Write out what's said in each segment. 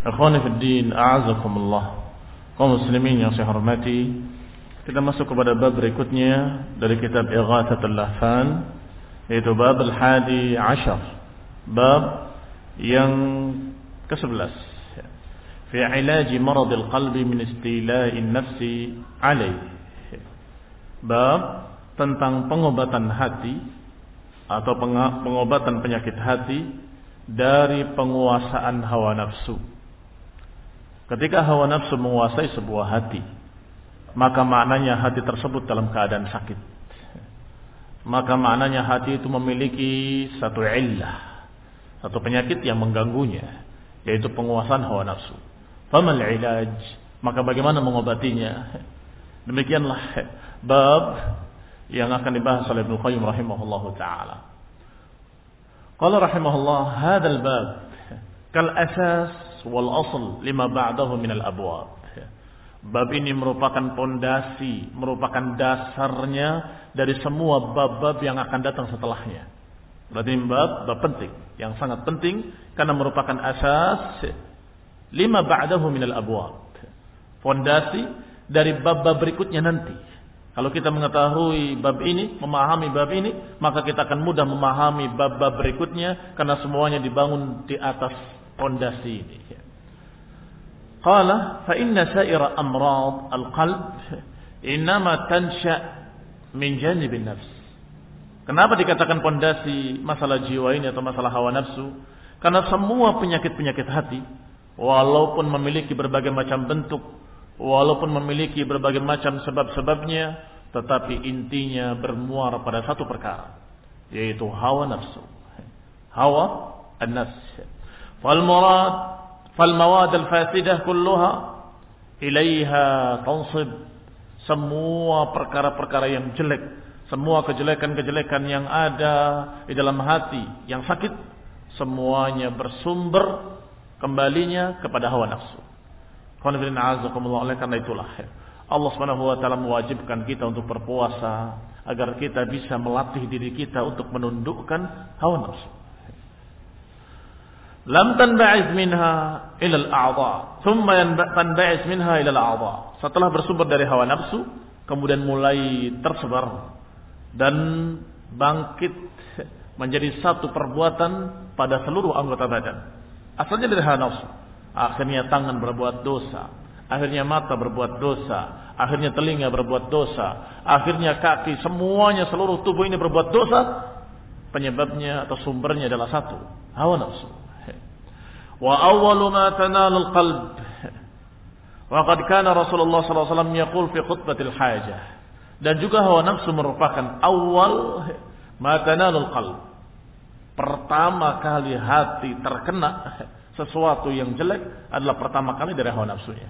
Ikhwani fi din, a'azakumullah. Kaum muslimin yang saya hormati, kita masuk kepada bab berikutnya dari kitab Ighatsatul Lahfan, yaitu bab al-hadi ashar, bab yang ke-11, fi ilaji maradil qalbi min istila'in nafsi alaih. Bab tentang pengobatan hati atau pengobatan penyakit hati dari penguasaan hawa nafsu. Ketika hawa nafsu menguasai sebuah hati, maka maknanya hati tersebut dalam keadaan sakit. Maka maknanya hati itu memiliki satu illah, satu penyakit yang mengganggunya, yaitu penguasaan hawa nafsu. Famal ilaj, maka bagaimana mengobatinya? Demikianlah bab yang akan dibahas oleh Ibnu Qayyim rahimahullahu taala. Qala rahimahullah, hadzal bab kal asas wal asl lima ba'dahu minal abwab. Bab ini merupakan pondasi, merupakan dasarnya dari semua bab-bab yang akan datang setelahnya. Berarti bab penting, yang sangat penting karena merupakan asas lima ba'dahu minal abwab. Pondasi dari bab-bab berikutnya nanti. Kalau kita mengetahui bab ini, memahami bab ini, maka kita akan mudah memahami bab-bab berikutnya karena semuanya dibangun di atas pondasi ini. Qala fa inna sa'ira amrad al-qalb innama tansha min janibin nafs. Kenapa dikatakan pondasi masalah jiwa ini atau masalah hawa nafsu? Karena semua penyakit-penyakit hati, walaupun memiliki berbagai macam bentuk, walaupun memiliki berbagai macam sebab-sebabnya, tetapi intinya bermuara pada satu perkara, yaitu hawa nafsu. Hawa an-nafs. Falmawad al-fasidah kulluha ilaiha tansib. Semua perkara-perkara yang jelek, semua kejelekan-kejelekan yang ada di dalam hati yang sakit, semuanya bersumber kembalinya kepada hawa nafsu. Oleh karena itulah Allah Subhanahu wa taala mewajibkan kita untuk berpuasa agar kita bisa melatih diri kita untuk menundukkan hawa nafsu. Lam tanba'iz minha ila al-a'dha, thumma tanba'iz minha ila al-a'dha. Setelah bersumber dari hawa nafsu, kemudian mulai tersebar dan bangkit menjadi satu perbuatan pada seluruh anggota badan. Asalnya dari hawa nafsu. Akhirnya tangan berbuat dosa, akhirnya mata berbuat dosa, akhirnya telinga berbuat dosa, akhirnya kaki, semuanya seluruh tubuh ini berbuat dosa. Penyebabnya atau sumbernya adalah satu, hawa nafsu. Wa awwalu ma tanalu al-qalb. Wa qad kana Rasulullah sallallahu alaihi wasallam yaqul fi khutbatil hajah. Dan juga hawa nafsu merupakan awal ma tanalu al-qalb. Pertama kali hati terkena sesuatu yang jelek adalah pertama kali dari hawa nafsunya.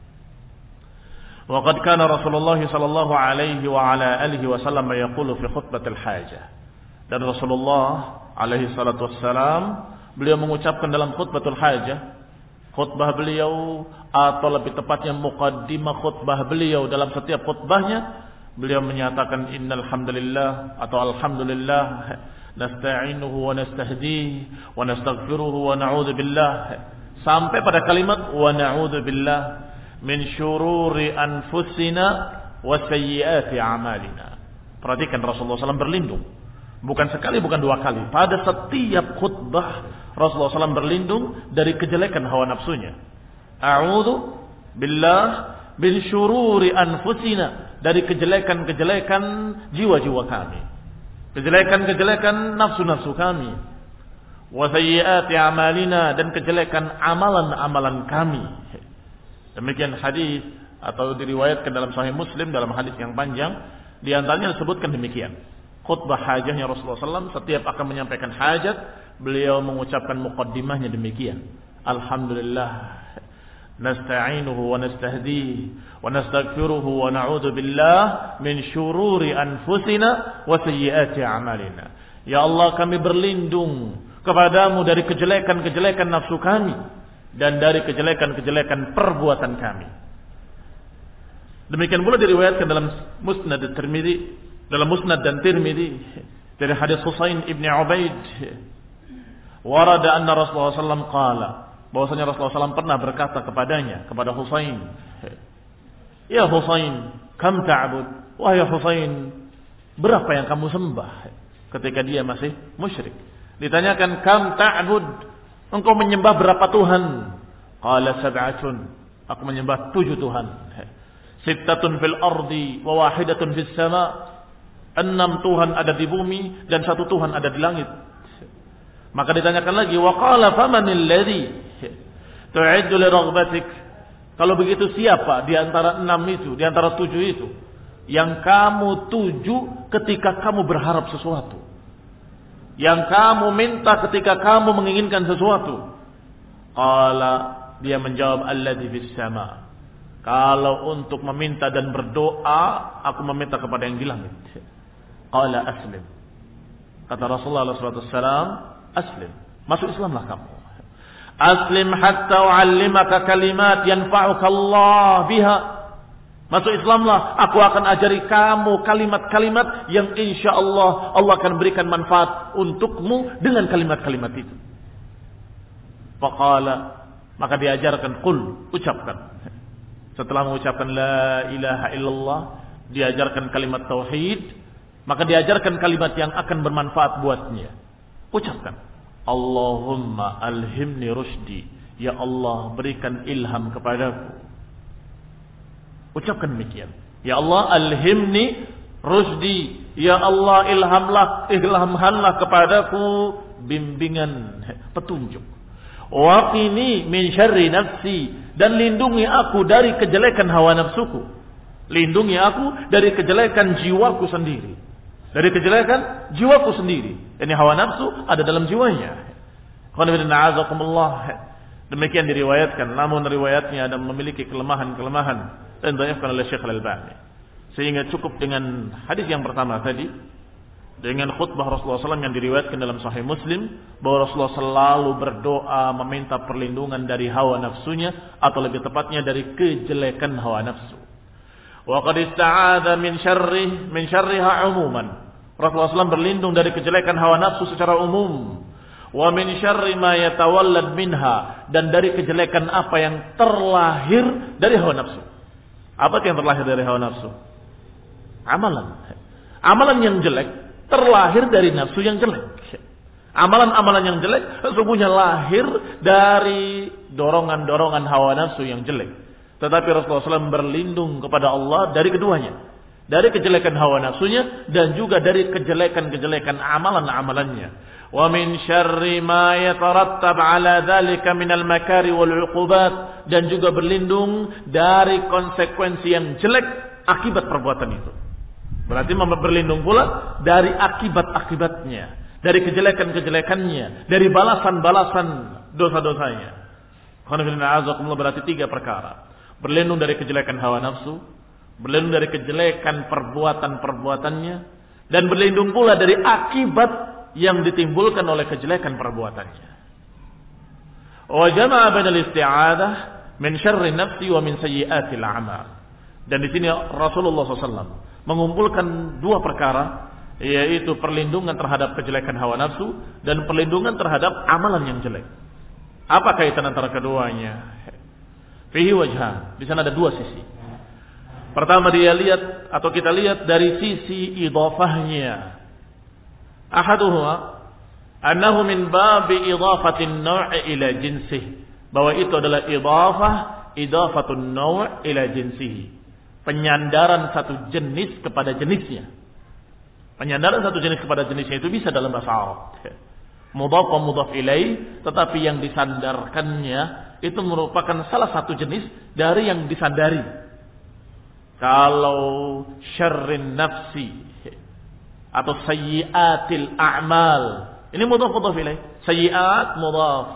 Wa qad kana Rasulullah sallallahu alaihi wa ala alihi wasallam yaqulu fi khutbatil hajah. Dan Rasulullah alaihi salatu wassalam beliau mengucapkan dalam khutbatul hajah, khutbah beliau atau lebih tepatnya muqaddimah khutbah beliau dalam setiap khutbahnya, beliau menyatakan innal hamdalillah atau alhamdulillah nasta'inuhu wa nastahdihi wa nastaghfiruhu wa na'udzu billah sampai pada kalimat wa na'udzu billah min syururi anfusina wa sayyiati a'malina. Perhatikan Rasulullah SAW berlindung. Bukan sekali, bukan dua kali. Pada setiap khutbah Rasulullah SAW berlindung dari kejelekan hawa nafsunya. A'udzu billah min syururi anfusina, dari kejelekan-kejelekan jiwa-jiwa kami. Kejelekan-kejelekan nafsu-nafsu kami. Wa sayyiati a'malina, dan kejelekan amalan-amalan kami. Demikian hadis atau diriwayatkan dalam Sahih Muslim dalam hadis yang panjang, di antaranya disebutkan demikian. Khutbah hajahnya Rasulullah SAW, setiap akan menyampaikan hajat, beliau mengucapkan muqaddimahnya demikian. Alhamdulillah, nasta'inuhu wa nastahdihi wa nastaghfiruhu wa na'udzu billah min syururi anfusina wa sayyiati a'malina. Ya Allah, kami berlindung kepadamu dari kejelekan-kejelekan nafsu kami dan dari kejelekan-kejelekan perbuatan kami. Demikian pula diriwayatkan dalam Musnad Tirmidzi, dalam Musnad dan Tirmidzi dari hadis Husain ibn Ubaid, warada anna Rasulullah sallallahu alaihi wasallam qala bahwasanya Rasulullah SAW pernah berkata kepadanya, kepada Husain, "Ya Husain, kam ta'bud?" Wahai Husain, berapa yang kamu sembah? Ketika dia masih musyrik. Ditanyakan, "Kam ta'bud?" Engkau menyembah berapa Tuhan? Qala sab'atun. Aku menyembah 7 Tuhan. Sittatun fil ardi wa wahidatun fis sama. 6 Tuhan ada di bumi dan 1 Tuhan ada di langit. Maka ditanyakan lagi, wa qala famanil ladzi tu'iddu li raghbatik? Kalau begitu siapa di antara 6 itu, di antara 7 itu yang kamu tuju ketika kamu berharap sesuatu? Yang kamu minta ketika kamu menginginkan sesuatu? Qala, dia menjawab, alladzi fis sama. Kalau untuk meminta dan berdoa, aku meminta kepada yang di langit. Qala aslim. Kata Rasulullah SAW, aslim. Masuk Islamlah kamu. Aslim hatta u'allimaka kalimat yanfa'uka Allah biha. Masuk Islamlah, aku akan ajari kamu kalimat-kalimat yang insyaallah Allah akan berikan manfaat untukmu dengan kalimat-kalimat itu. Faqala, maka diajarkan, qul, ucapkan. Setelah mengucapkan la ilaha illallah, diajarkan kalimat tauhid, maka diajarkan kalimat yang akan bermanfaat buatnya. Ucapkan, Allahumma alhimni rusydi. Ya Allah, berikan ilham kepadaku. Ucapkan demikian. Ya Allah, alhimni rusydi. Ya Allah, ilhamkanlah kepadaku bimbingan, petunjuk. Waqini min syarri nafsi. Dan lindungi aku dari kejelekan hawa nafsuku. Lindungi aku dari kejelekan jiwaku sendiri. Dari kejelekan jiwaku sendiri. Ini hawa nafsu ada dalam jiwanya. Demikian diriwayatkan. Namun riwayatnya ada memiliki kelemahan-kelemahan. Dan dhaifkan oleh Syekh Al-Albani. Sehingga cukup dengan hadis yang pertama tadi. Dengan khutbah Rasulullah SAW yang diriwayatkan dalam Sahih Muslim. Bahwa Rasulullah selalu berdoa meminta perlindungan dari hawa nafsunya. Atau lebih tepatnya dari kejelekan hawa nafsu. Wa qad ista'adha min syarriha umuman. Rasulullah SAW berlindung dari kejelekan hawa nafsu secara umum. Wa min syarri ma yatawallad minha. Dan dari kejelekan apa yang terlahir dari hawa nafsu. Apa yang terlahir dari hawa nafsu? Amalan. Amalan yang jelek terlahir dari nafsu yang jelek. Amalan-amalan yang jelek sesungguhnya lahir dari dorongan-dorongan hawa nafsu yang jelek. Tetapi Rasulullah SAW berlindung kepada Allah dari keduanya. Dari kejelekan hawa nafsunya dan juga dari kejelekan-kejelekan amalan-amalannya. Wa min syarri ma yatarattab ala dzalika minal makari wal 'uqubat, dan juga berlindung dari konsekuensi yang jelek akibat perbuatan itu. Berarti berlindung pula dari akibat-akibatnya, dari kejelekan-kejelekannya, dari balasan-balasan dosa-dosanya. Berarti 3 perkara. Berlindung dari kejelekan hawa nafsu, berlindung dari kejelekan perbuatan-perbuatannya, dan berlindung pula dari akibat yang ditimbulkan oleh kejelekan perbuatannya. Wa jama'a bainal isti'adzah min syarri nafsi wa min sayyi'atil a'mal. Dan di sini Rasulullah SAW mengumpulkan 2 perkara, yaitu perlindungan terhadap kejelekan hawa nafsu dan perlindungan terhadap amalan yang jelek. Apa kaitan antara keduanya? Fihi wajhan. Di sana ada 2 sisi. Pertama kita lihat dari sisi idhafahnya. Ahaduhuma annahu min babi idhafatin naw' ila jinsih. Bahwa itu adalah idhafatun naw' ila jinsihi. Penyandaran satu jenis kepada jenisnya. Penyandaran satu jenis kepada jenisnya itu bisa dalam bahasa Arab. Mudhaf wa mudhaf ilaih, tetapi yang disandarkannya itu merupakan salah satu jenis dari yang disandari. Kalau syarrin nafsi atau sayyiatil a'mal, ini mudhaf mudhaf ilaih. Sayyiat mudhaf.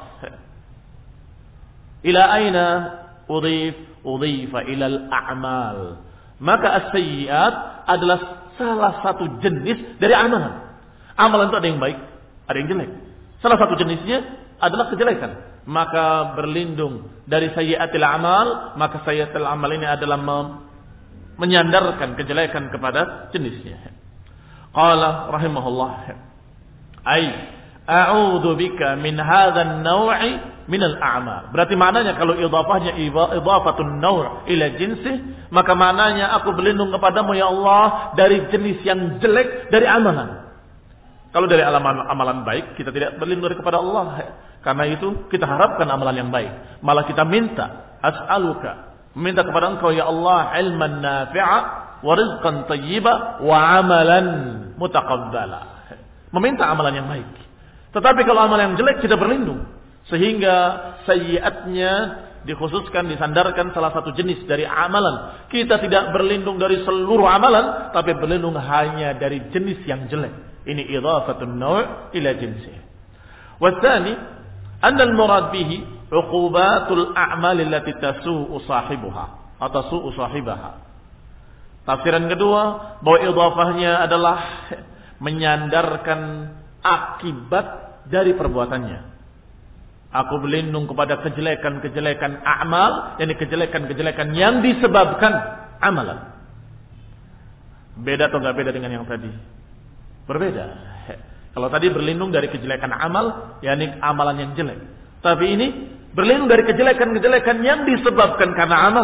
Ila aina udhifa ila al-a'mal. Maka as-sayyiat adalah salah satu jenis dari amalan. Amalan itu ada yang baik, ada yang jelek. Salah satu jenisnya adalah kejelekan. Maka berlindung dari sayyiatil a'mal, maka sayyiatil a'mal ini adalah menyandarkan kejelekan kepada jenisnya. Qala rahimahullah, ay a'udzu bika min hadzal naw'i minal a'mal. Berarti maknanya kalau idhafahnya idhafatun naw' ila jinsih, maka maknanya aku berlindung kepadamu ya Allah dari jenis yang jelek dari amalan. Kalau dari amalan baik, kita tidak berlindung kepada Allah. Karena itu kita harapkan amalan yang baik. Malah kita minta, as'aluka, meminta kepada Engkau ya Allah ilman nafi'a wa rizqan thayyiba wa amalan mutaqabbala. Meminta amalan yang baik. Tetapi kalau amalan yang jelek kita berlindung. Sehingga sayyiatnya dikhususkan, disandarkan salah satu jenis dari amalan. Kita tidak berlindung dari seluruh amalan, tapi berlindung hanya dari jenis yang jelek. Ini idhafatun naw' ila jinsih. Watsani, anna al-murad bihi uqubatul a'mal allati tasu'u sahibaha atau su'u sahibaha. Tafsiran kedua, bahwa idhafahnya adalah menyandarkan akibat dari perbuatannya. Aku berlindung kepada kejelekan-kejelekan a'mal, yakni kejelekan-kejelekan yang disebabkan amalan. Beda atau enggak beda dengan yang tadi? Berbeda. Kalau tadi berlindung dari kejelekan amal, yakni amalan yang jelek. Tapi ini berlindung dari kejelekan-kejelekan yang disebabkan karena amal.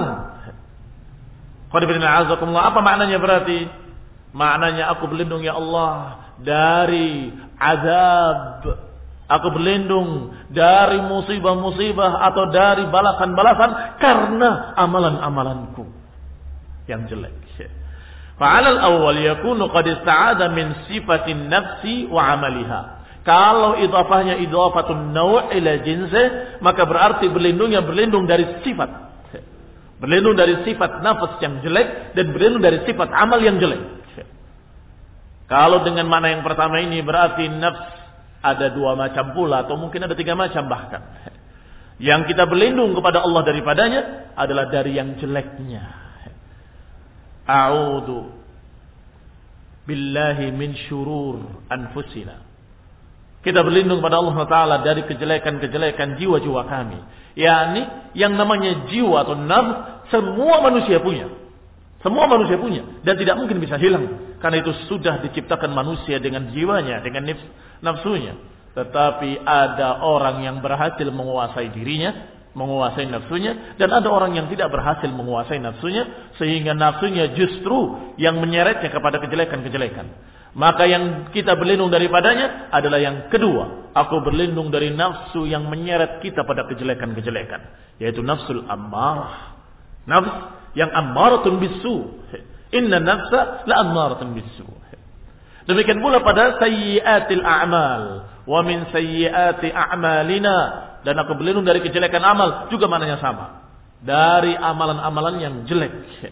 Apa maknanya berarti? Maknanya aku berlindung ya Allah dari azab. Aku berlindung dari musibah-musibah atau dari balasan-balasan karena amalan-amalanku yang jelek. Fa'alal awal yakunu qad ista'adha min sifatin nafsi wa amaliha. Kalau idhafahnya idhafatun naw' ila jinsih, maka berarti berlindung dari sifat. Berlindung dari sifat nafs yang jelek dan berlindung dari sifat amal yang jelek. Kalau dengan makna yang pertama ini berarti nafs ada 2 macam pula atau mungkin ada 3 macam bahkan. Yang kita berlindung kepada Allah daripadanya adalah dari yang jeleknya. A'udzu billahi min syurur anfusina. Kita berlindung pada Allah Taala dari kejelekan-kejelekan jiwa-jiwa kami. yakni yang namanya jiwa atau nafs semua manusia punya. Semua manusia punya dan tidak mungkin bisa hilang karena itu sudah diciptakan manusia dengan jiwanya, dengan nafsunya. Tetapi ada orang yang berhasil menguasai dirinya, menguasai nafsunya, dan ada orang yang tidak berhasil menguasai nafsunya, sehingga nafsunya justru yang menyeretnya kepada kejelekan-kejelekan. Maka yang kita berlindung daripadanya adalah yang kedua. Aku berlindung dari nafsu yang menyeret kita pada kejelekan-kejelekan, yaitu nafsul ammarah. Nafs yang ammaratun bisu. Inna nafsa la ammaratun bisu. Demikian pula pada sayyiatil a'mal. Wa min sayyiati a'malina. Dan aku berlindung dari kejelekan amal. Juga maknanya sama. Dari amalan-amalan yang jelek.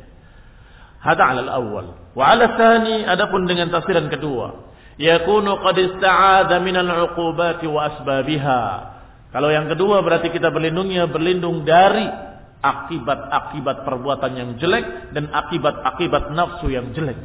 Hada ala al-awwal. Wa ala thani, adapun dengan tafsiran kedua. Yakunu qad ista'adha minal uqubati wa asbabiha. Kalau yang kedua berarti kita berlindung dari akibat-akibat perbuatan yang jelek dan akibat-akibat nafsu yang jelek.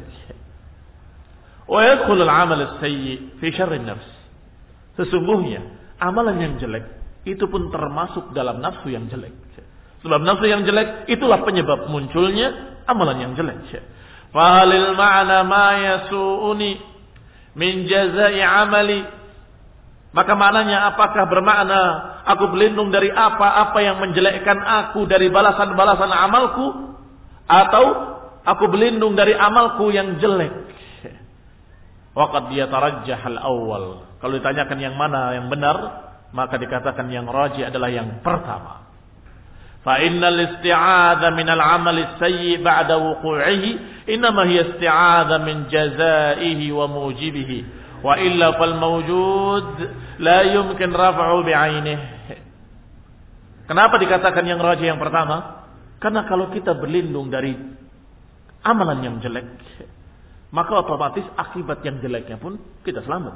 Wa yadkhulu al-amal as-sayyi fi syarri an-nafs. Sesungguhnya amalan yang jelek itu pun termasuk dalam nafsu yang jelek. Sebab nafsu yang jelek itulah penyebab munculnya amalan yang jelek. Fahalil ma'na ma yasu'uni min jazai amali. Maka maknanya apakah bermakna aku berlindung dari apa-apa yang menjelekkan aku dari balasan-balasan amalku, atau aku berlindung dari amalku yang jelek? Waqad yatarajjah al-awwal. Kalau ditanyakan yang mana yang benar, maka dikatakan yang rajih adalah yang pertama. Fa innal isti'adha min al-'amal as-sayyi' ba'da wuqu'ihi inma hiya isti'adha min jazaihi wa mujibihi. Wa illa fal mawjud la yumkin raf'u bi'ainihi. Kenapa dikatakan yang rajih yang pertama? Karena kalau kita berlindung dari amalan yang jelek, maka otomatis akibat yang jeleknya pun kita selamat.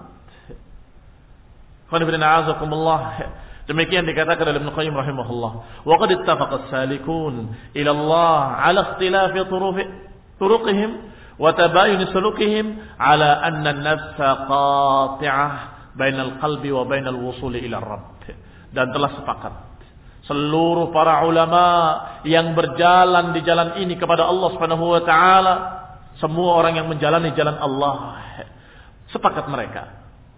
Demikian dikatakan oleh Ibnu Qayyim rahimahullah. Wa qad ittafaqa as-salikun ila Allah 'ala ikhtilafi turuqihim wa tabayun sulukihim 'ala anna an-nafsa qati'ah bainal qalbi wa bainal wusuli ila Rabb. Dan telah sepakat seluruh para ulama yang berjalan di jalan ini kepada Allah Subhanahu wa taala, semua orang yang menjalani jalan Allah, sepakat mereka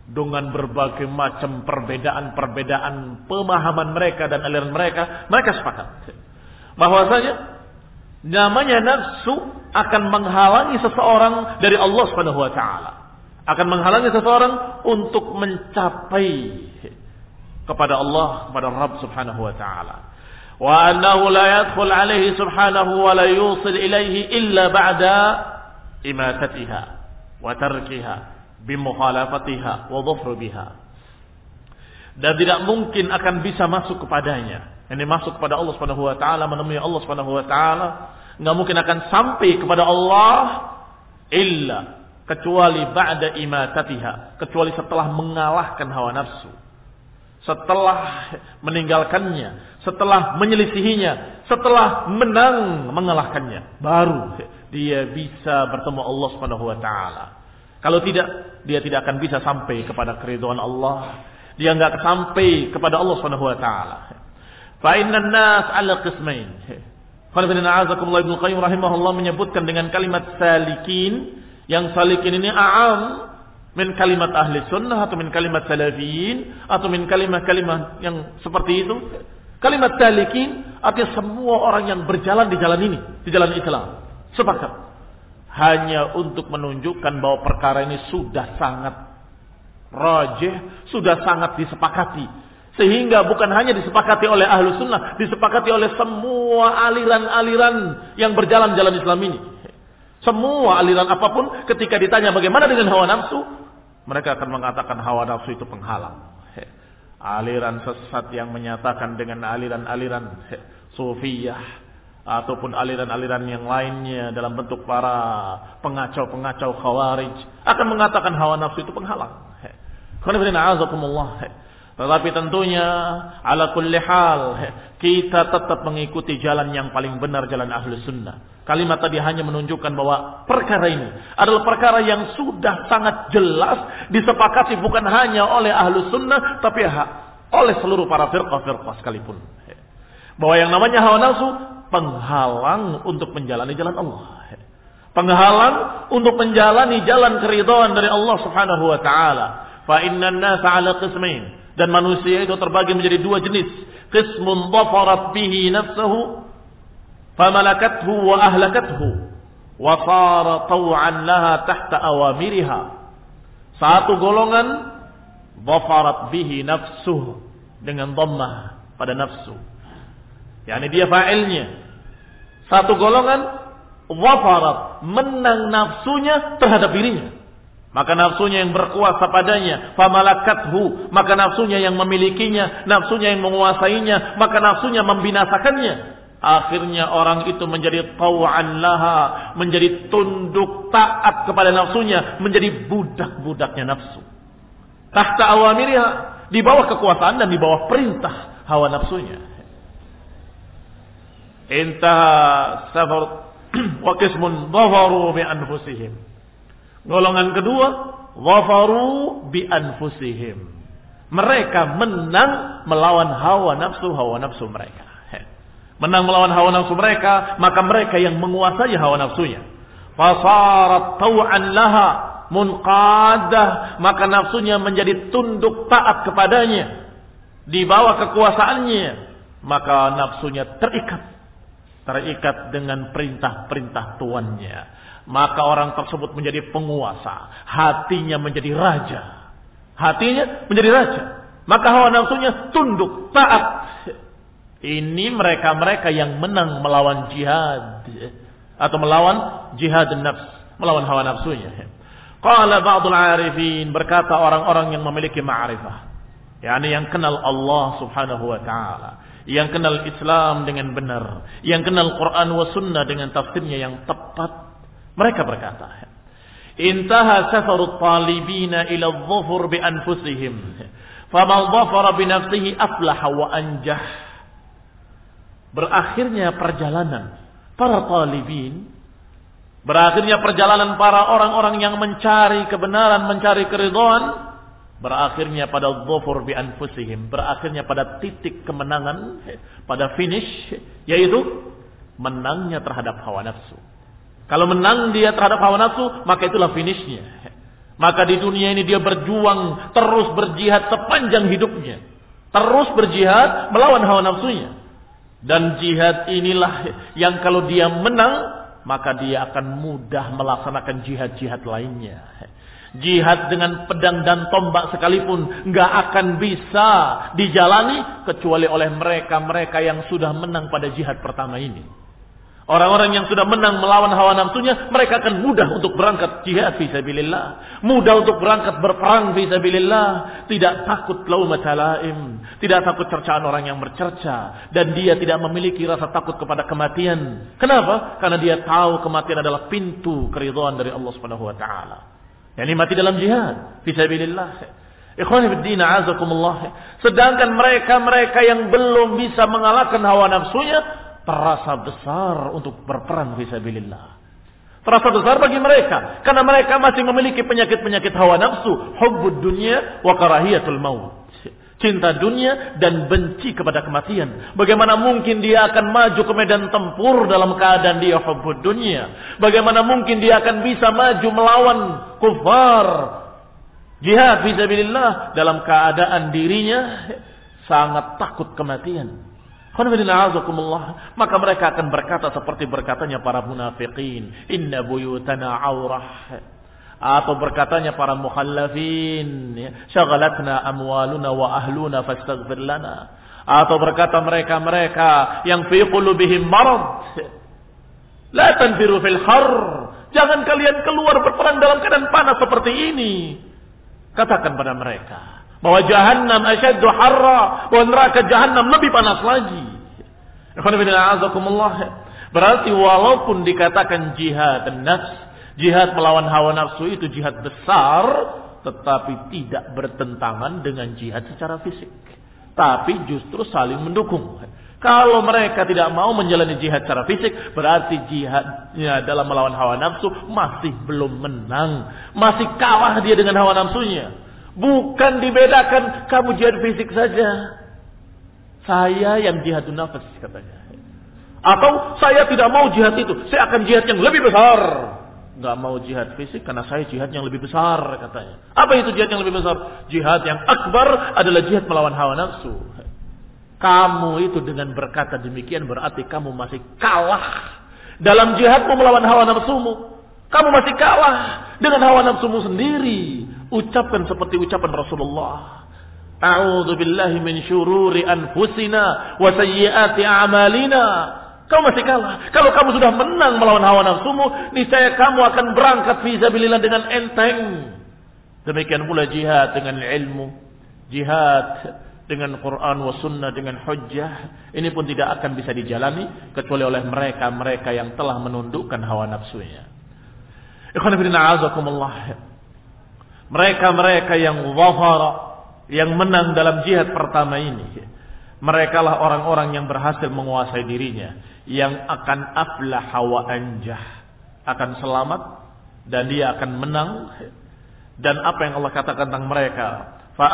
dengan berbagai macam perbedaan-perbedaan pemahaman mereka dan aliran mereka, mereka sepakat bahwasanya namanya nafsu akan menghalangi seseorang dari Allah Subhanahu wa taala. Akan menghalangi seseorang untuk mencapai kepada Allah, kepada Rabb Subhanahu wa taala. Wa annahu la yadkhul alaihi subhanahu wa la yusil ilaihi illa ba'da imatatiha wa tarkiha bimukhalafatiha wa dhufr biha. Dan tidak mungkin akan bisa masuk kepadanya. Ini masuk kepada Allah Subhanahu wa taala, menemui Allah Subhanahu wa taala, enggak mungkin akan sampai kepada Allah illa kecuali ba'da imatatiha, kecuali setelah mengalahkan hawa nafsu. Setelah meninggalkannya, setelah menyelisihinya, setelah menang mengalahkannya, baru dia bisa bertemu Allah Subhanahu wa taala. Kalau tidak, dia tidak akan bisa sampai kepada keridhaan Allah. Dia enggak sampai kepada Allah Subhanahu wa taala. Fa innan nas 'ala qismain. Qala Ibnu Qayyim rahimahullah menyebutkan dengan kalimat salikin, yang salikin ini a'am min kalimat ahli sunnah atau min kalimat salafiyin atau min kalimat-kalimat yang seperti itu. Kalimat salikin artinya semua orang yang berjalan di jalan ini, di jalan Islam, sepakat hanya untuk menunjukkan bahwa perkara ini sudah sangat rajih, sudah sangat disepakati, sehingga bukan hanya disepakati oleh ahlu sunnah, disepakati oleh semua aliran-aliran yang berjalan jalan Islam ini. Semua aliran apapun ketika ditanya bagaimana dengan hawa nafsu, mereka akan mengatakan hawa nafsu itu penghalang. Aliran sesat yang menyatakan dengan aliran-aliran sufiyah ataupun aliran-aliran yang lainnya dalam bentuk para pengacau-pengacau khawarij akan mengatakan hawa nafsu itu penghalang. Tetapi tentunya ala kulli hal kita tetap mengikuti jalan yang paling benar, jalan ahlu sunnah. Kalimat tadi hanya menunjukkan bahwa perkara ini adalah perkara yang sudah sangat jelas disepakati bukan hanya oleh ahlu sunnah, tapi oleh seluruh para firqah-firqah sekalipun. Bahwa yang namanya hawa nafsu penghalang untuk menjalani jalan Allah. Penghalang untuk menjalani jalan keridhaan dari Allah Subhanahu wa taala. Fa innan nasa 'ala qismain. Dan manusia itu terbagi menjadi dua jenis. Qismun dhafarat bihi nafsuhu famalakathu wa ahlakathu wa sara taw'an laha tahta awamiriha. Satu golongan dhafarat bihi nafsuhu dengan dhammah pada nafsu. Yani dia fa'ilnya. Satu golongan dhafarat menang nafsunya terhadap dirinya. Maka nafsunya yang berkuasa padanya, famalakathu, maka nafsunya yang memilikinya, nafsunya yang menguasainya, maka nafsunya membinasakannya. Akhirnya orang itu menjadi taw'an laha, menjadi tunduk taat kepada nafsunya, menjadi budak-budaknya nafsu. Tahta awamiriha, di bawah kekuasaan dan di bawah perintah hawa nafsunya. Intaha safar wa qismun dhafaru bi anfusihim. Golongan kedua, dhafaru bi anfusihim. Mereka menang melawan hawa nafsu mereka. Menang melawan hawa nafsu mereka, maka mereka yang menguasai hawa nafsunya. Fasarat taw'an laha munqadah, maka nafsunya menjadi tunduk taat kepadanya, di bawah kekuasaannya, maka nafsunya terikat dengan perintah-perintah tuannya. Maka orang tersebut menjadi penguasa, hatinya menjadi raja. Maka hawa nafsunya tunduk, taat. Ini mereka-mereka yang menang melawan jihad atau melawan jihad nafs, melawan hawa nafsunya. Qala ba'dul 'arifin, berkata orang-orang yang memiliki ma'rifah, yakni yang kenal Allah Subhanahu wa taala, yang kenal Islam dengan benar, yang kenal Quran wa sunnah dengan tafsirnya yang tepat. Mereka berkata, intaha safarut talibina ila adh-dhufur bi anfusihim, faman dhafara bi nafsihi aflaha wa anjah. Berakhirnya perjalanan para talibin, berakhirnya perjalanan para orang-orang yang mencari kebenaran, mencari keridhaan, berakhirnya pada dhufur bi anfusihim, berakhirnya pada titik kemenangan, pada finish, yaitu menangnya terhadap hawa nafsu. Kalau menang dia terhadap hawa nafsu, maka itulah finishnya. Maka di dunia ini dia berjuang, terus berjihad sepanjang hidupnya. Terus berjihad melawan hawa nafsunya. Dan jihad inilah yang kalau dia menang, maka dia akan mudah melaksanakan jihad-jihad lainnya. Jihad dengan pedang dan tombak sekalipun nggak akan bisa dijalani kecuali oleh mereka-mereka yang sudah menang pada jihad pertama ini. Orang-orang yang sudah menang melawan hawa nafsunya, mereka akan mudah untuk berangkat jihad fisabilillah, mudah untuk berangkat berperang fisabilillah, tidak takut laumata laim, tidak takut cercaan orang yang bercerca, dan dia tidak memiliki rasa takut kepada kematian. Kenapa? Karena dia tahu kematian adalah pintu keridhaan dari Allah Subhanahu wa taala. Yani mati dalam jihad fisabilillah. Ikhwani fiddin a'azakumullah. Sedangkan mereka-mereka yang belum bisa mengalahkan hawa nafsunya, terasa besar untuk berperang fisabilillah. Terasa besar bagi mereka karena mereka masih memiliki penyakit-penyakit hawa nafsu, hubbud dunya wa karahiyatul maut. Cinta dunia dan benci kepada kematian. Bagaimana mungkin dia akan maju ke medan tempur dalam keadaan dia hubbud dunya? Bagaimana mungkin dia akan bisa maju melawan kufar? Jihad fisabilillah dalam keadaan dirinya sangat takut kematian. Maka mereka akan berkata seperti berkatanya para munafiqin, inna buyutana aurah, atau berkatanya para mukhallafin, syaghalatna amwaluna wa ahluna fastaghfir lana, atau berkata mereka-mereka yang fi qulubihim marad, la tanfiru fil har, jangan kalian keluar berperang dalam keadaan panas seperti ini. Katakan pada mereka bahwa jahannam asyaddu harra, bahwa neraka jahannam lebih panas lagi. Berarti walaupun dikatakan jihad nafs, jihad melawan hawa nafsu itu jihad besar, tetapi tidak bertentangan dengan jihad secara fisik, tapi justru saling mendukung. Kalau mereka tidak mau menjalani jihad secara fisik, berarti jihadnya dalam melawan hawa nafsu masih belum menang, masih kalah dia dengan hawa nafsunya. Bukan dibedakan kamu jihad fisik saja, saya yang jihadun nafas katanya. Atau saya tidak mau jihad itu, saya akan jihad yang lebih besar. Gak mau jihad fisik karena saya jihad yang lebih besar katanya. Apa itu jihad yang lebih besar? Jihad yang akbar adalah jihad melawan hawa nafsu. Kamu itu dengan berkata demikian berarti kamu masih kalah dalam jihadmu melawan hawa nafsumu. Kamu masih kalah dengan hawa nafsumu sendiri. Ucapkan seperti ucapan Rasulullah. A'udzu billahi min syururi anfusina wa sayyiati a'malina. Kamu masih kalah. Kalau kamu sudah menang melawan hawa nafsumu, niscaya kamu akan berangkat fi sabilillah dengan enteng. Demikian pula jihad dengan ilmu, jihad dengan Quran wa sunnah, dengan hujjah. Ini pun tidak akan bisa dijalani kecuali oleh mereka-mereka yang telah menundukkan hawa nafsunya. Ikhwan fillah a'azakumullah. Mereka-mereka yang zahara, yang menang dalam jihad pertama ini, mereka lah orang-orang yang berhasil menguasai dirinya, yang akan aflaha wa anjah, akan selamat dan dia akan menang. Dan apa yang Allah katakan tentang mereka, fa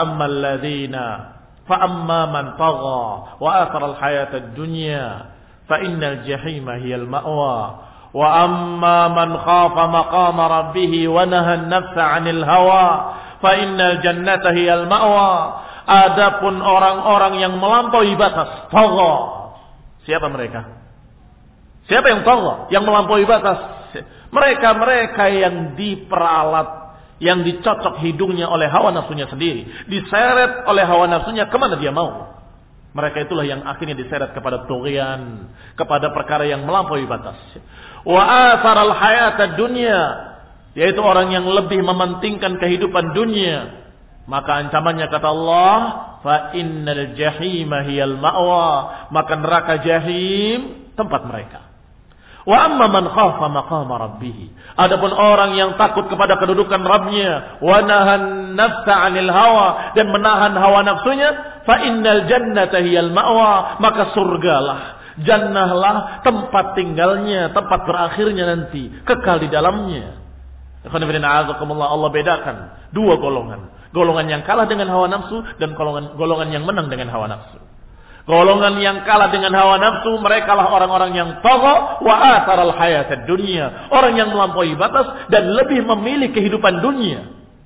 amma man tagha wa athara al-hayata ad-dunya fa innal jahima hiyal ma'wa wa amma man khafa maqama rabbih wa nahaa an-nafsa 'anil hawa fa innal jannata hiyal ma'wa. Adapun orang-orang yang melampaui batas, tagha. Siapa mereka? Siapa yang tagha? Yang melampaui batas. Mereka-mereka yang diperalat, yang dicocok hidungnya oleh hawa nafsunya sendiri, diseret oleh hawa nafsunya kemana dia mau. Mereka itulah yang akhirnya diseret kepada tughyan, kepada perkara yang melampaui batas. Wa atharal hayatad dunya, yaitu orang yang lebih mementingkan kehidupan dunia. Maka ancamannya kata Allah, fa innal jahima hiyal ma'wa, maka neraka jahim tempat mereka. Wa amma man khafa maqama rabbih, adapun orang yang takut kepada kedudukan Rabbnya, wa nahan nafsa 'anil hawa, dan menahan hawa nafsunya, fa innal jannata hiyal ma'wa, maka surgalah, jannahlah tempat tinggalnya, tempat berakhirnya nanti, kekal di dalamnya. Allah bedakan dua golongan. Golongan yang kalah dengan hawa nafsu dan golongan yang menang dengan hawa nafsu. Golongan yang kalah dengan hawa nafsu, mereka lah orang-orang yang tagha wa atharal hayatad dunya, orang yang melampaui batas dan lebih memilih kehidupan dunia.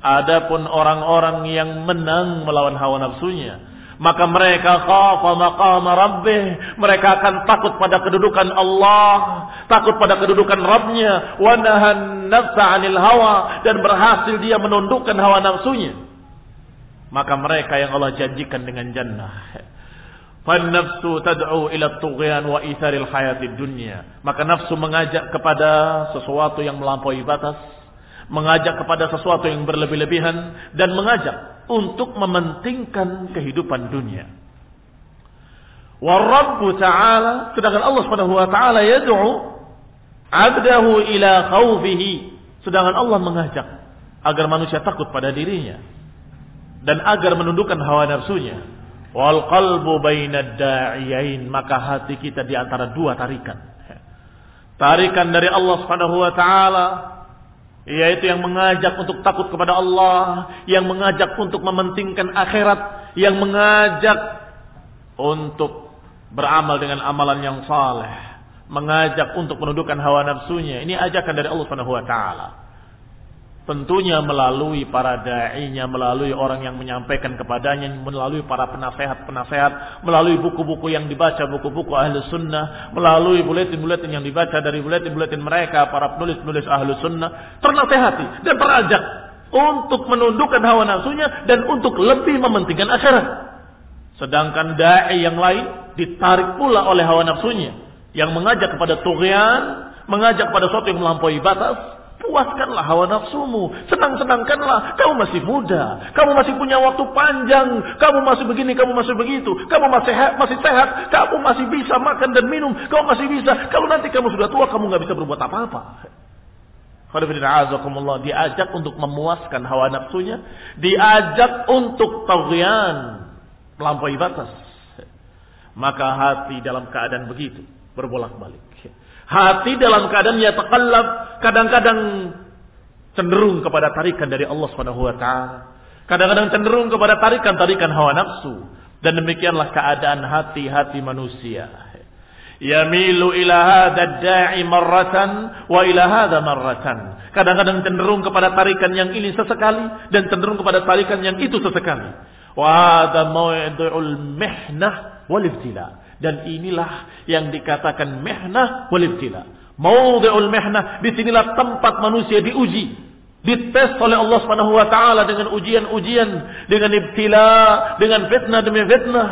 Adapun orang-orang yang menang melawan hawa nafsunya, maka mereka khafa maqama rabbih, mereka akan takut pada kedudukan Allah, takut pada kedudukan Rabbnya, wa nahan nafsa 'anil hawa, dan berhasil dia menundukkan hawa nafsunya. Maka mereka yang Allah janjikan dengan jannah. Fan nafsu tad'u ila at-tughyan wa itharil hayatid dunya. Maka nafsu mengajak kepada sesuatu yang melampaui batas, mengajak kepada sesuatu yang berlebih-lebihan, dan mengajak untuk mementingkan kehidupan dunia. Wa Rabbu ta'ala, sedangkan Allah Subhanahu wa ta'ala yad'u 'abdahu ila khawfihi, sedangkan Allah mengajak agar manusia takut pada dirinya dan agar menundukkan hawa nafsunya. Wal qalbu bainad da'iyain, maka hati kita di antara dua tarikan. Tarikan dari Allah Subhanahu wa ta'ala, yaitu yang mengajak untuk takut kepada Allah, yang mengajak untuk mementingkan akhirat, yang mengajak untuk beramal dengan amalan yang saleh, mengajak untuk menundukkan hawa nafsunya. Ini ajakan dari Allah Subhanahu wa ta'ala. Tentunya melalui para da'inya, melalui orang yang menyampaikan kepadanya, melalui para penasehat-penasehat, melalui buku-buku yang dibaca, buku-buku ahli sunnah, melalui buletin-buletin yang dibaca dari buletin-buletin mereka, para penulis-penulis ahli sunnah, ternasehati dan terajak untuk menundukkan hawa nafsunya dan untuk lebih mementingkan akhirat. Sedangkan da'i yang lain ditarik pula oleh hawa nafsunya, yang mengajak kepada tughyan, mengajak pada sesuatu yang melampaui batas. Puaskanlah hawa nafsumu, senang-senangkanlah, kamu masih muda, kamu masih punya waktu panjang, kamu masih begini, kamu masih begitu, kamu masih sehat, kamu masih bisa makan dan minum, kamu masih bisa. Kalau nanti kamu sudah tua, kamu nggak bisa berbuat apa-apa. Diajak untuk memuaskan hawa nafsunya, diajak untuk taghyan, melampaui batas. Maka hati dalam keadaan begitu berbolak-balik. Hati dalam keadaan yataqallab, kadang-kadang cenderung kepada tarikan dari Allah Subhanahu wa taala, kadang-kadang cenderung kepada tarikan hawa nafsu, dan demikianlah keadaan hati-hati manusia. Yamilu ila hadha da'i marratan wa ila hadha marratan. Kadang-kadang cenderung kepada tarikan yang ini sesekali dan cenderung kepada tarikan yang itu sesekali. Wa hadha mawdu'ul mihnah wal ibtila. Dan inilah yang dikatakan mihnah wal ibtila. Mawdu'ul mihnah, disinilah tempat manusia diuji, dites oleh Allah Subhanahu wa taala dengan ujian-ujian, dengan ibtila, dengan fitnah demi fitnah.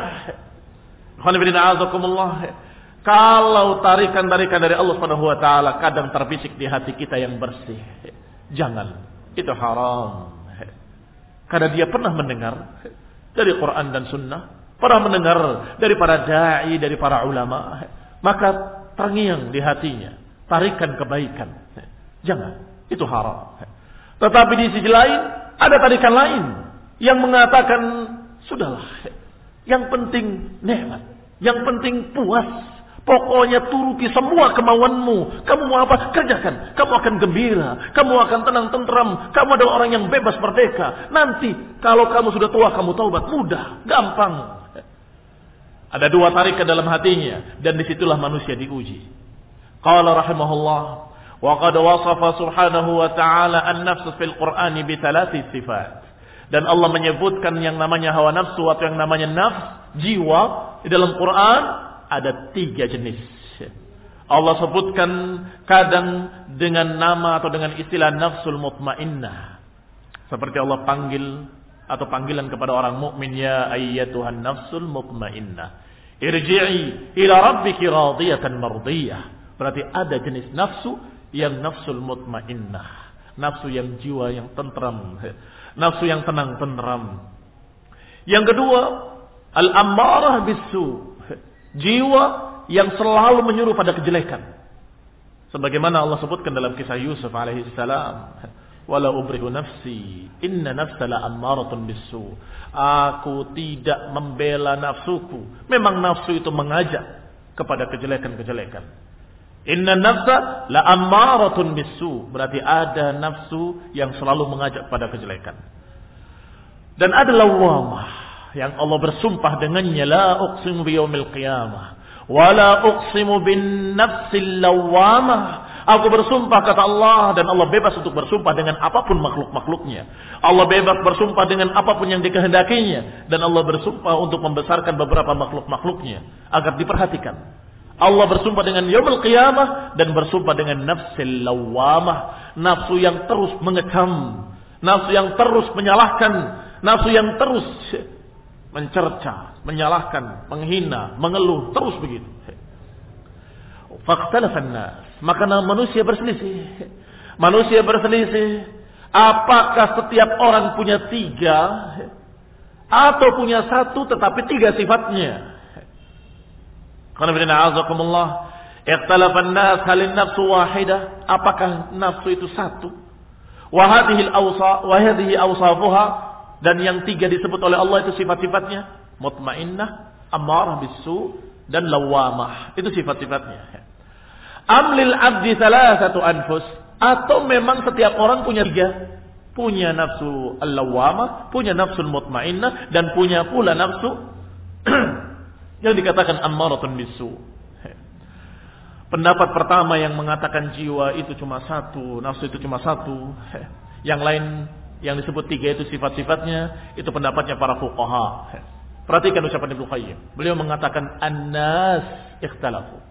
Kalau tarikan-tarikan dari Allah Subhanahu wa taala kadang terbisik di hati kita yang bersih, jangan, itu haram. Karena dia pernah mendengar dari Quran dan Sunnah, pernah mendengar dari para da'i, dari para ulama, maka terngiang di hatinya tarikan kebaikan. Jangan, itu haram. Tetapi di sisi lain ada tarikan lain yang mengatakan sudahlah, yang penting nikmat, yang penting puas. Pokoknya turuti semua kemauanmu. Kamu mau apa? Kerjakan. Kamu akan gembira. Kamu akan tenang tentram. Kamu adalah orang yang bebas merdeka. Nanti kalau kamu sudah tua, kamu taubat. Mudah, gampang. Ada dua tarikan dalam hatinya, dan disitulah manusia diuji. Qala rahimahullah, wa qad wasafa subhanahu wa ta'ala an-nafs fil Qur'ani bi thalathi sifat. Dan Allah menyebutkan yang namanya hawa nafsu atau yang namanya nafs, jiwa, di dalam Quran ada 3 jenis. Allah sebutkan kadang dengan nama atau dengan istilah nafsul mutmainnah. Seperti Allah panggil atau panggilan kepada orang mukmin, ya ayyatuhan nafsul mutmainnah, irji'i ila rabbiki radiyatan mardiyah. Berarti ada jenis nafsu yang nafsul mutmainnah, nafsu yang jiwa yang tentram, nafsu yang tenang tentram. Yang kedua, al-ammarah bisu, jiwa yang selalu menyuruh pada kejelekan. Sebagaimana Allah sebutkan dalam kisah Yusuf alaihi salam, wala ubrihu nafsi inna nafsa la ammaratun bisu. Aku tidak membela nafsuku. Memang nafsu itu mengajak kepada kejelekan-kejelekan. Inna nafsa la ammaratun bisu. Berarti ada nafsu yang selalu mengajak pada kejelekan. Dan ada lawamah yang Allah bersumpah dengannya, la uqsimu biyaumil qiyamah wa la uqsimu bin nafsil lawamah. Aku bersumpah kata Allah, dan Allah bebas untuk bersumpah dengan apapun makhluk-makhluknya. Allah bebas bersumpah dengan apapun yang dikehendakinya. Dan Allah bersumpah untuk membesarkan beberapa makhluk-makhluknya agar diperhatikan. Allah bersumpah dengan yaumul qiyamah dan bersumpah dengan nafsil lawamah, nafsu yang terus mengekam, nafsu yang terus menyalahkan, nafsu yang terus mencerca, menyalahkan, menghina, mengeluh, terus begitu. Faqtalafan nas, maka manusia berselisih. Manusia berselisih, apakah setiap orang punya 3 atau punya 1 tetapi 3 sifatnya? Qul inna a'udzukumullah, ikhtalafan nas halin nafsu wahidah, apakah nafsu itu 1? Wa hadhihi awsafuha, dan yang 3 disebut oleh Allah itu sifat-sifatnya, mutmainnah, ammarah bisu, dan lawamah. Itu sifat-sifatnya. Amlil abdi thalathatu anfus, atau memang setiap orang punya 3, punya nafsu al-lawamah, punya nafsu mutmainnah, dan punya pula nafsu yang dikatakan ammaratun bisu. Pendapat pertama yang mengatakan jiwa itu cuma 1, nafsu itu cuma 1, yang lain yang disebut 3 itu sifat-sifatnya, itu pendapatnya para fuqaha. Perhatikan ucapan Ibnu Qayyim. Beliau mengatakan an-nas ikhtalafu.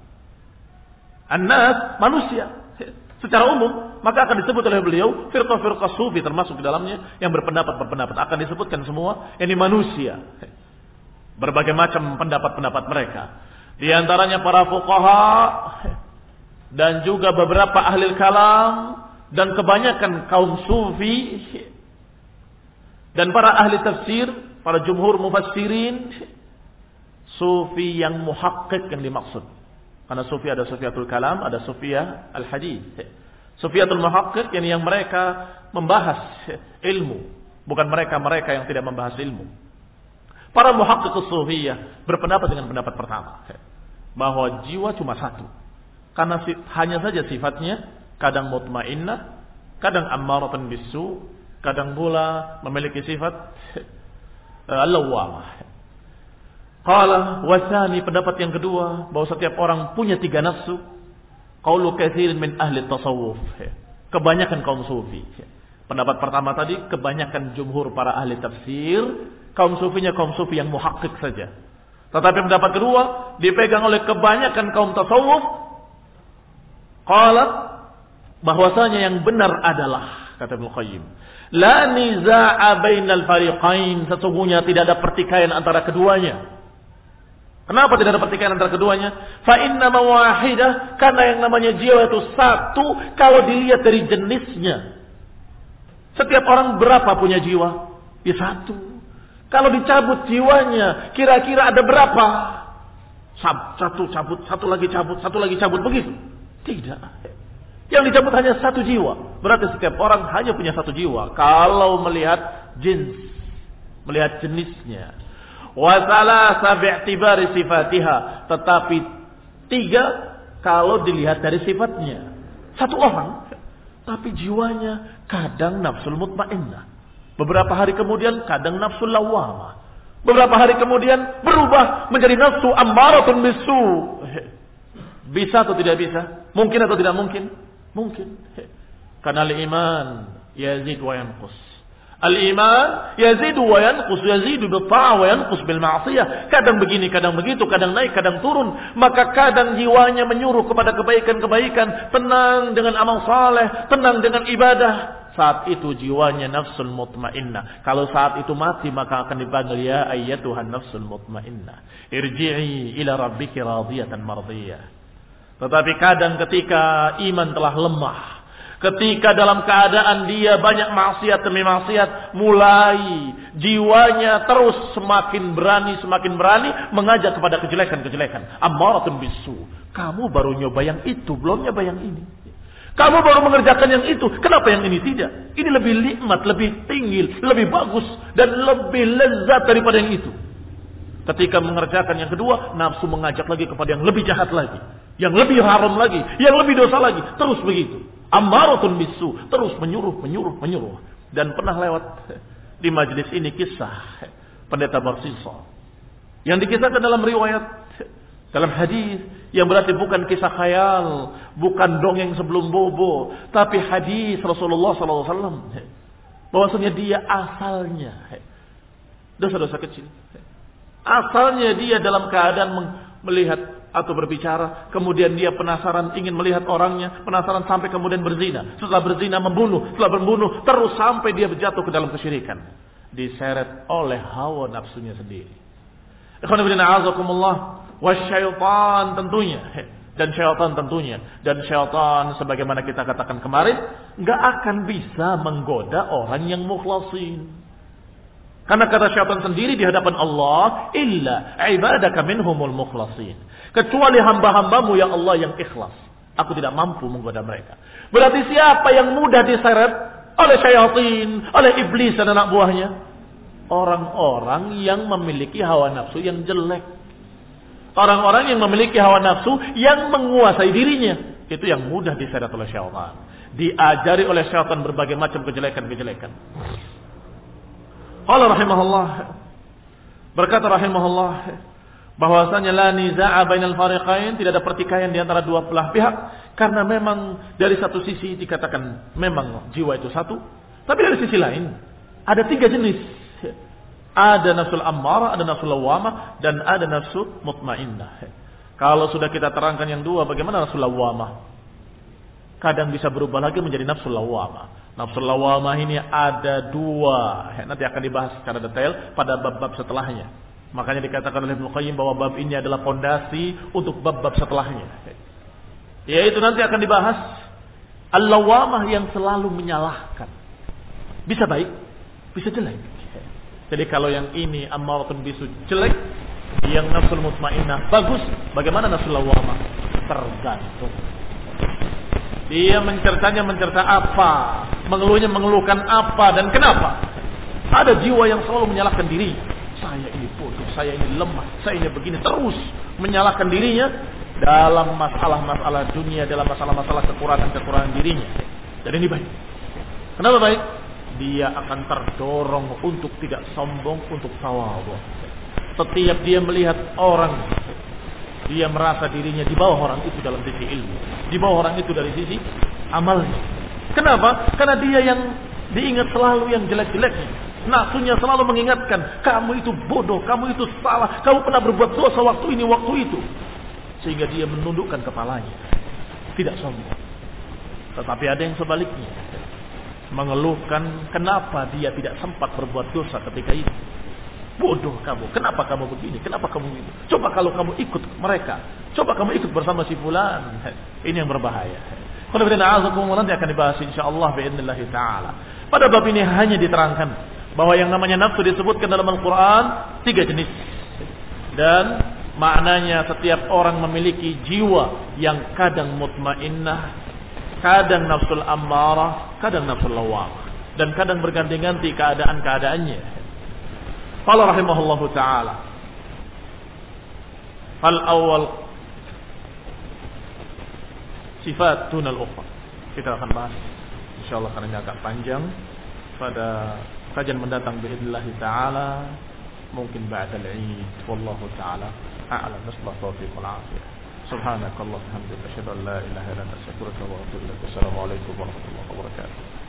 An-nas, manusia secara umum, maka akan disebut oleh beliau firqah-firqah sufi termasuk di dalamnya yang berpendapat akan disebutkan semua ini manusia. Berbagai macam pendapat-pendapat mereka. Di antaranya para fuqaha dan juga beberapa ahli kalam dan kebanyakan kaum sufi dan para ahli tafsir, para jumhur mufassirin, sufi yang muhaqqiq yang dimaksud. Karena sufi ada sufiatul kalam, ada sufiyah al-hadis. Sufiatul muhaqqiq yang mereka membahas ilmu, bukan mereka yang tidak membahas ilmu. Para muhaqqiqus sufiyah berpendapat dengan pendapat pertama, bahwa jiwa cuma 1. Karena hanya saja sifatnya kadang mutmainnah, kadang ammaratun bisu, kadang pula memiliki sifat al-lawwamah. Qala wasani, pendapat yang kedua, bahwa setiap orang punya 3 nafsu. Qaulu katsirin min ahli tasawuf, kebanyakan kaum sufi. Pendapat pertama tadi kebanyakan jumhur para ahli tafsir, kaum sufinya kaum sufi yang muhaqqiq saja. Tetapi pendapat kedua dipegang oleh kebanyakan kaum tasawuf. Qala, bahwasanya yang benar adalah, kata Ibnu Qayyim, la niza'a bainal fariqain, sesungguhnya tidak ada pertikaian antara keduanya. Kenapa tidak ada pertikaian antara keduanya? Fa inna mawahidah, karena yang namanya jiwa itu 1 kalau dilihat dari jenisnya. Setiap orang berapa punya jiwa? Ya 1. Kalau dicabut jiwanya, kira-kira ada berapa? 1 cabut, 1 lagi cabut, 1 lagi cabut, begitu? Tidak. Yang dicabut hanya 1 jiwa. Berarti setiap orang hanya punya 1 jiwa. Kalau melihat jins, melihat jenisnya. Wa thalatha bi'tibari sifatiha, tetapi 3 kalau dilihat dari sifatnya. 1 orang, tapi jiwanya kadang nafsul mutmainnah. Beberapa hari kemudian kadang nafsul lawwamah. Beberapa hari kemudian berubah menjadi nafsu ammaratun bisu. Bisa atau tidak bisa? Mungkin atau tidak mungkin? Mungkin. Karena al-iman yazid wa yanqus. Al-iman yazidu wa yanqus, yazidu bil-ta'ah wa yanqus bil-ma'siyah. Kadang begini, kadang begitu, kadang naik, kadang turun. Maka kadang jiwanya menyuruh kepada kebaikan-kebaikan, tenang dengan amal saleh, tenang dengan ibadah. Saat itu jiwanya nafsul mutmainnah. Kalau saat itu mati, maka akan dipanggil ya ayyatuhan nafsul mutmainnah, irji'i ila rabbiki radiyatan mardiyah. Tetapi kadang ketika iman telah lemah, ketika dalam keadaan dia banyak maksiat demi maksiat, mulai jiwanya terus semakin berani mengajak kepada kejelekan-kejelekan. Ammaratun bisu. Kamu baru nyoba yang itu, belum nyoba yang ini. Kamu baru mengerjakan yang itu, kenapa yang ini tidak? Ini lebih nikmat, lebih tinggi, lebih bagus, dan lebih lezat daripada yang itu. Ketika mengerjakan yang kedua, nafsu mengajak lagi kepada yang lebih jahat lagi, yang lebih haram lagi, yang lebih dosa lagi. Terus begitu. Ammaratun bisu, terus menyuruh. Dan pernah lewat di majelis ini kisah pendeta Barsisa yang dikisahkan dalam riwayat Dalam hadis yang berarti bukan kisah khayal, bukan dongeng sebelum bobo, tapi hadis Rasulullah SAW. Bahwasanya dia asalnya dosa-dosa kecil. Asalnya dia dalam keadaan melihat atau berbicara, kemudian dia penasaran ingin melihat orangnya, penasaran sampai kemudian berzina. Setelah berzina membunuh, setelah membunuh terus sampai dia jatuh ke dalam kesyirikan. Diseret oleh hawa nafsunya sendiri. Ikhwan fillah a'azakumullah. Wasyaitan tentunya. Dan syaitan tentunya. Dan syaitan sebagaimana kita katakan kemarin, enggak akan bisa menggoda orang yang mukhlasin. Karena kata syaitan sendiri di hadapan Allah, illa ibadaka minhumul mukhlasin. Kecuali hamba-hambamu ya Allah yang ikhlas. Aku tidak mampu menggoda mereka. Berarti siapa yang mudah diseret oleh syaitan, oleh iblis dan anak buahnya? Orang-orang yang memiliki hawa nafsu yang jelek. Orang-orang yang memiliki hawa nafsu yang menguasai dirinya. Itu yang mudah diseret oleh syaitan. Diajari oleh syaitan berbagai macam kejelekan-kejelekan. Allah rahimahullah. Berkata rahimahullah. Bahwasanya la niza'a bainal fariqain. Tidak ada pertikaian di antara dua belah pihak. Karena memang dari satu sisi dikatakan memang jiwa itu satu. Tapi dari sisi lain. Ada 3 jenis. Ada nafsul ammarah, ada nafsul lawamah, dan ada nafsu mutmainnah. Kalau sudah kita terangkan yang dua, bagaimana nafsul lawamah? Kadang bisa berubah lagi menjadi nafsul lawamah. Nafsul lawamah ini ada 2. Nanti akan dibahas secara detail pada bab-bab setelahnya. Makanya dikatakan oleh Ibnu Qayyim bahwa bab ini adalah fondasi untuk bab-bab setelahnya. Yaitu nanti akan dibahas al-lawamah yang selalu menyalahkan. Bisa baik, bisa jelek. Jadi kalau yang ini ammaratun bisu jelek, yang nafsul mutmainnah bagus, bagaimana nafsul lawamah? Tergantung. Dia mencerca apa, mengeluhkan apa dan kenapa. Ada jiwa yang selalu menyalahkan diri. Saya ini bodoh, saya ini lemah, saya ini begini, terus menyalahkan dirinya dalam masalah-masalah dunia, dalam masalah-masalah kekurangan-kekurangan dirinya. Dan ini baik. Kenapa baik? Dia akan terdorong untuk tidak sombong, untuk tawadhu. Setiap dia melihat orang, dia merasa dirinya di bawah orang itu dalam sisi ilmu, di bawah orang itu dari sisi amalnya. Kenapa? Karena dia yang diingat selalu yang jelek-jeleknya. Nafsunya selalu mengingatkan, kamu itu bodoh, kamu itu salah, kamu pernah berbuat dosa waktu ini, waktu itu. Sehingga dia menundukkan kepalanya, tidak sombong. Tetapi ada yang sebaliknya, mengeluhkan kenapa dia tidak sempat berbuat dosa ketika itu. Bodoh kamu, kenapa kamu begini, kenapa kamu begini. Coba kalau kamu ikut mereka, coba kamu ikut bersama si fulan. Ini yang berbahaya. Kalau nanti akan dibahas insyaallah bi'idznillah ta'ala. Pada bab ini hanya diterangkan bahwa yang namanya nafsu disebutkan dalam Al-Quran 3 jenis. Dan maknanya setiap orang memiliki jiwa yang kadang mutmainnah, kadang nafsul ammarah, kadang nafsul lawamah, dan kadang berganti-ganti keadaan-keadaannya. Qala rahimahullahu taala. Fal awal sifat dunal ukhra. Kita akan bahas insyaallah karena ini agak panjang pada kajian mendatang باذنillah taala, mungkin ba'da al-Eid. Wallahu taala a'lam. Nasallahu taufiq wal afiyah. Subhanakallahumma wa bihamdika asyhadu an la ilaha illa anta astaghfiruka wa atubu ilaik. Assalamualaikum warahmatullahi wabarakatuh.